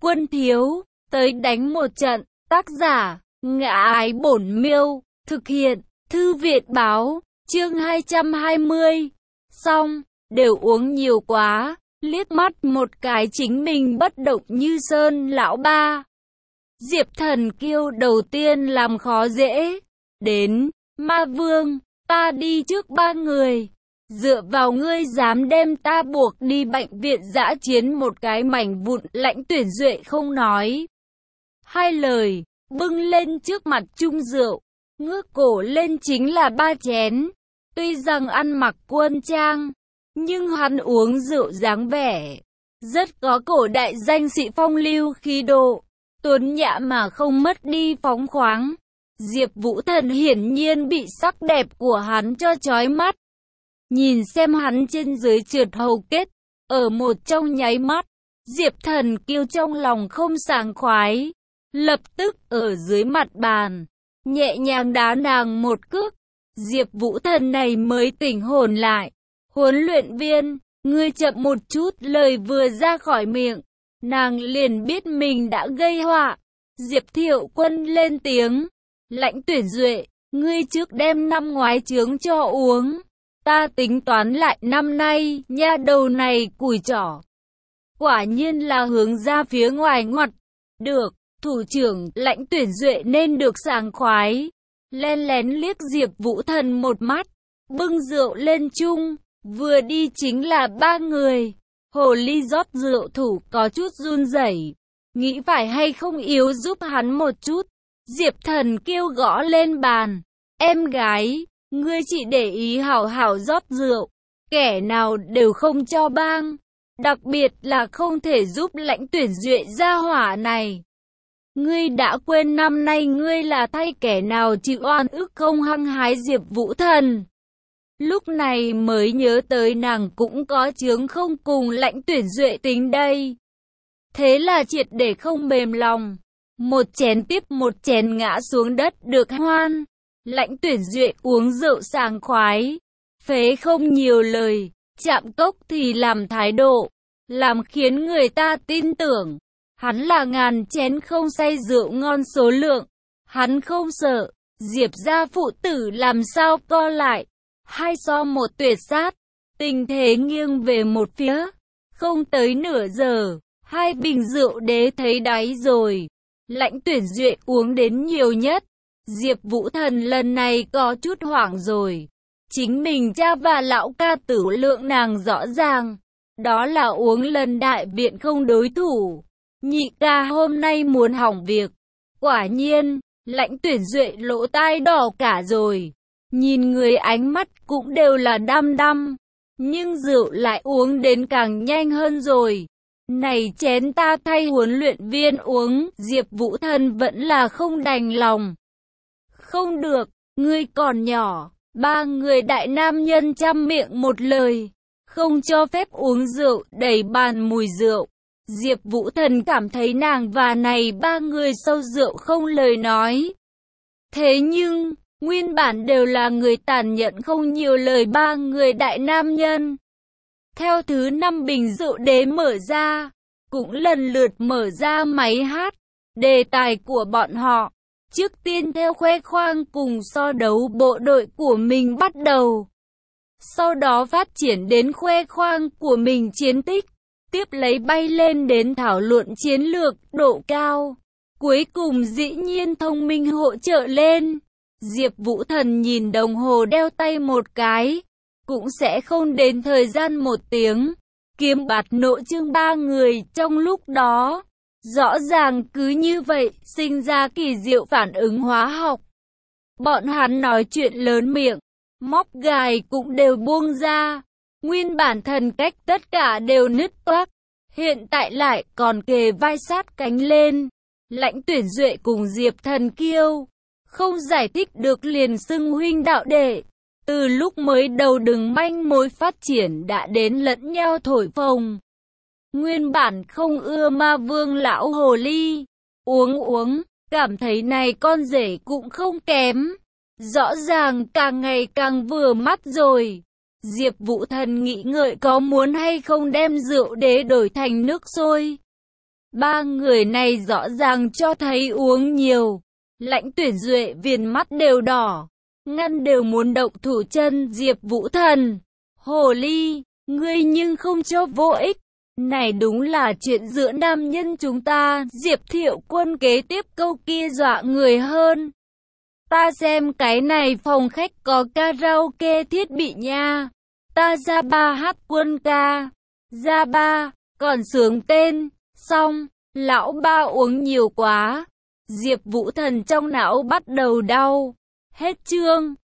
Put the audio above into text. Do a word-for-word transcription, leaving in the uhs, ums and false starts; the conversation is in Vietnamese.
Quân thiếu, tới đánh một trận. Tác giả, Ngã Ái Bổn Miêu. Thực hiện, Thư viện báo. Chương hai trăm hai mươi. Xong, đều uống nhiều quá. Liếc mắt một cái chính mình bất động như sơn lão ba. Diệp Thần Kiêu đầu tiên làm khó dễ. Đến, Ma Vương, ta đi trước ba người. Dựa vào ngươi dám đem ta buộc đi bệnh viện dã chiến một cái mảnh vụn. Lãnh Tuyển Duệ không nói hai lời, bưng lên trước mặt chung rượu, ngước cổ lên chính là ba chén. Tuy rằng ăn mặc quân trang, nhưng hắn uống rượu dáng vẻ rất có cổ đại danh sĩ phong lưu khí độ, tuấn nhã mà không mất đi phóng khoáng. Diệp Vũ Thần hiển nhiên bị sắc đẹp của hắn cho chói mắt. Nhìn xem hắn trên dưới trượt hầu kết, ở một trong nháy mắt, Diệp Thần Kiêu trong lòng không sảng khoái, lập tức ở dưới mặt bàn, nhẹ nhàng đá nàng một cước. Diệp Vũ Thần này mới tỉnh hồn lại. Huấn luyện viên, ngươi chậm một chút. Lời vừa ra khỏi miệng, nàng liền biết mình đã gây họa. Diệp Thiệu Quân lên tiếng, Lãnh Tuyển Duệ, ngươi trước đem năm ngoái chướng cho uống. Ta tính toán lại năm nay, nha đầu này cùi trỏ. Quả nhiên là hướng ra phía ngoài ngoặt. Được, thủ trưởng. Lãnh Tuyển Duệ nên được sảng khoái. Len lén liếc Diệp Vũ Thần một mắt, bưng rượu lên chung, vừa đi chính là ba người. Hồ ly rót rượu thủ có chút run rẩy, nghĩ phải hay không yếu giúp hắn một chút. Diệp Thần Kiêu gõ lên bàn, em gái, ngươi chỉ để ý hảo hảo rót rượu, kẻ nào đều không cho bang, đặc biệt là không thể giúp Lãnh Tuyển Duệ gia hỏa này. Ngươi đã quên năm nay ngươi là thay kẻ nào chịu oan ức không? Hăng hái Diệp Vũ Thần lúc này mới nhớ tới nàng cũng có chướng không cùng Lãnh Tuyển Duệ tính đây. Thế là triệt để không mềm lòng, một chén tiếp một chén ngã xuống đất được hoan. Lãnh Tuyển Duệ uống rượu sảng khoái, phế không nhiều lời, chạm cốc thì làm thái độ, làm khiến người ta tin tưởng hắn là ngàn chén không say rượu ngon số lượng. Hắn không sợ, Diệp gia phụ tử làm sao co lại. Hai so một tuyệt sát, tình thế nghiêng về một phía. Không tới nửa giờ, hai bình rượu đế thấy đáy rồi. Lãnh Tuyển Duệ uống đến nhiều nhất. Diệp Vũ Thần lần này có chút hoảng rồi. Chính mình cha và lão ca tử lượng nàng rõ ràng. Đó là uống lần đại viện không đối thủ. Nhị ca hôm nay muốn hỏng việc. Quả nhiên, Lãnh Tuyển Duệ lỗ tai đỏ cả rồi. Nhìn người ánh mắt cũng đều là đăm đăm. Nhưng rượu lại uống đến càng nhanh hơn rồi. Này chén ta thay huấn luyện viên uống. Diệp Vũ Thần vẫn là không đành lòng. Không được, ngươi còn nhỏ. Ba người đại nam nhân trăm miệng một lời, không cho phép uống rượu, đầy bàn mùi rượu. Diệp Vũ Thần cảm thấy nàng và này ba người sâu rượu không lời nói. Thế nhưng, nguyên bản đều là người tàn nhẫn không nhiều lời ba người đại nam nhân. Theo thứ năm bình rượu đế mở ra, cũng lần lượt mở ra máy hát. Đề tài của bọn họ, trước tiên theo khoe khoang cùng so đấu bộ đội của mình bắt đầu. Sau đó phát triển đến khoe khoang của mình chiến tích. Tiếp lấy bay lên đến thảo luận chiến lược, độ cao. Cuối cùng dĩ nhiên thông minh hỗ trợ lên. Diệp Vũ Thần nhìn đồng hồ đeo tay một cái, cũng sẽ không đến thời gian một tiếng. Kiếm bạt nội chương ba người trong lúc đó, rõ ràng cứ như vậy, sinh ra kỳ diệu phản ứng hóa học. Bọn hắn nói chuyện lớn miệng, móc gài cũng đều buông ra. Nguyên bản thần cách tất cả đều nứt toác, hiện tại lại còn kề vai sát cánh lên. Lãnh Tuyển Duệ cùng Diệp Thần Kiêu, không giải thích được liền xưng huynh đạo đệ. Từ lúc mới đầu đừng manh mối phát triển đã đến lẫn nhau thổi phồng. Nguyên bản không ưa Ma Vương lão hồ ly, uống uống, cảm thấy này con rể cũng không kém. Rõ ràng càng ngày càng vừa mắt rồi. Diệp Vũ Thần nghĩ ngợi có muốn hay không đem rượu đế đổi thành nước sôi. Ba người này rõ ràng cho thấy uống nhiều. Lãnh Tuyển Duệ viền mắt đều đỏ, ngăn đều muốn động thủ chân Diệp Vũ Thần. Hồ ly, ngươi nhưng không cho vô ích. Này đúng là chuyện giữa nam nhân chúng ta. Diệp Thiệu Quân kế tiếp câu kia dọa người hơn. Ta xem cái này phòng khách có karaoke thiết bị nha. Ta ra ba hát quân ca. Ra ba, còn sướng tên. Xong, lão ba uống nhiều quá. Diệp Vũ Thần trong não bắt đầu đau. Hết chương.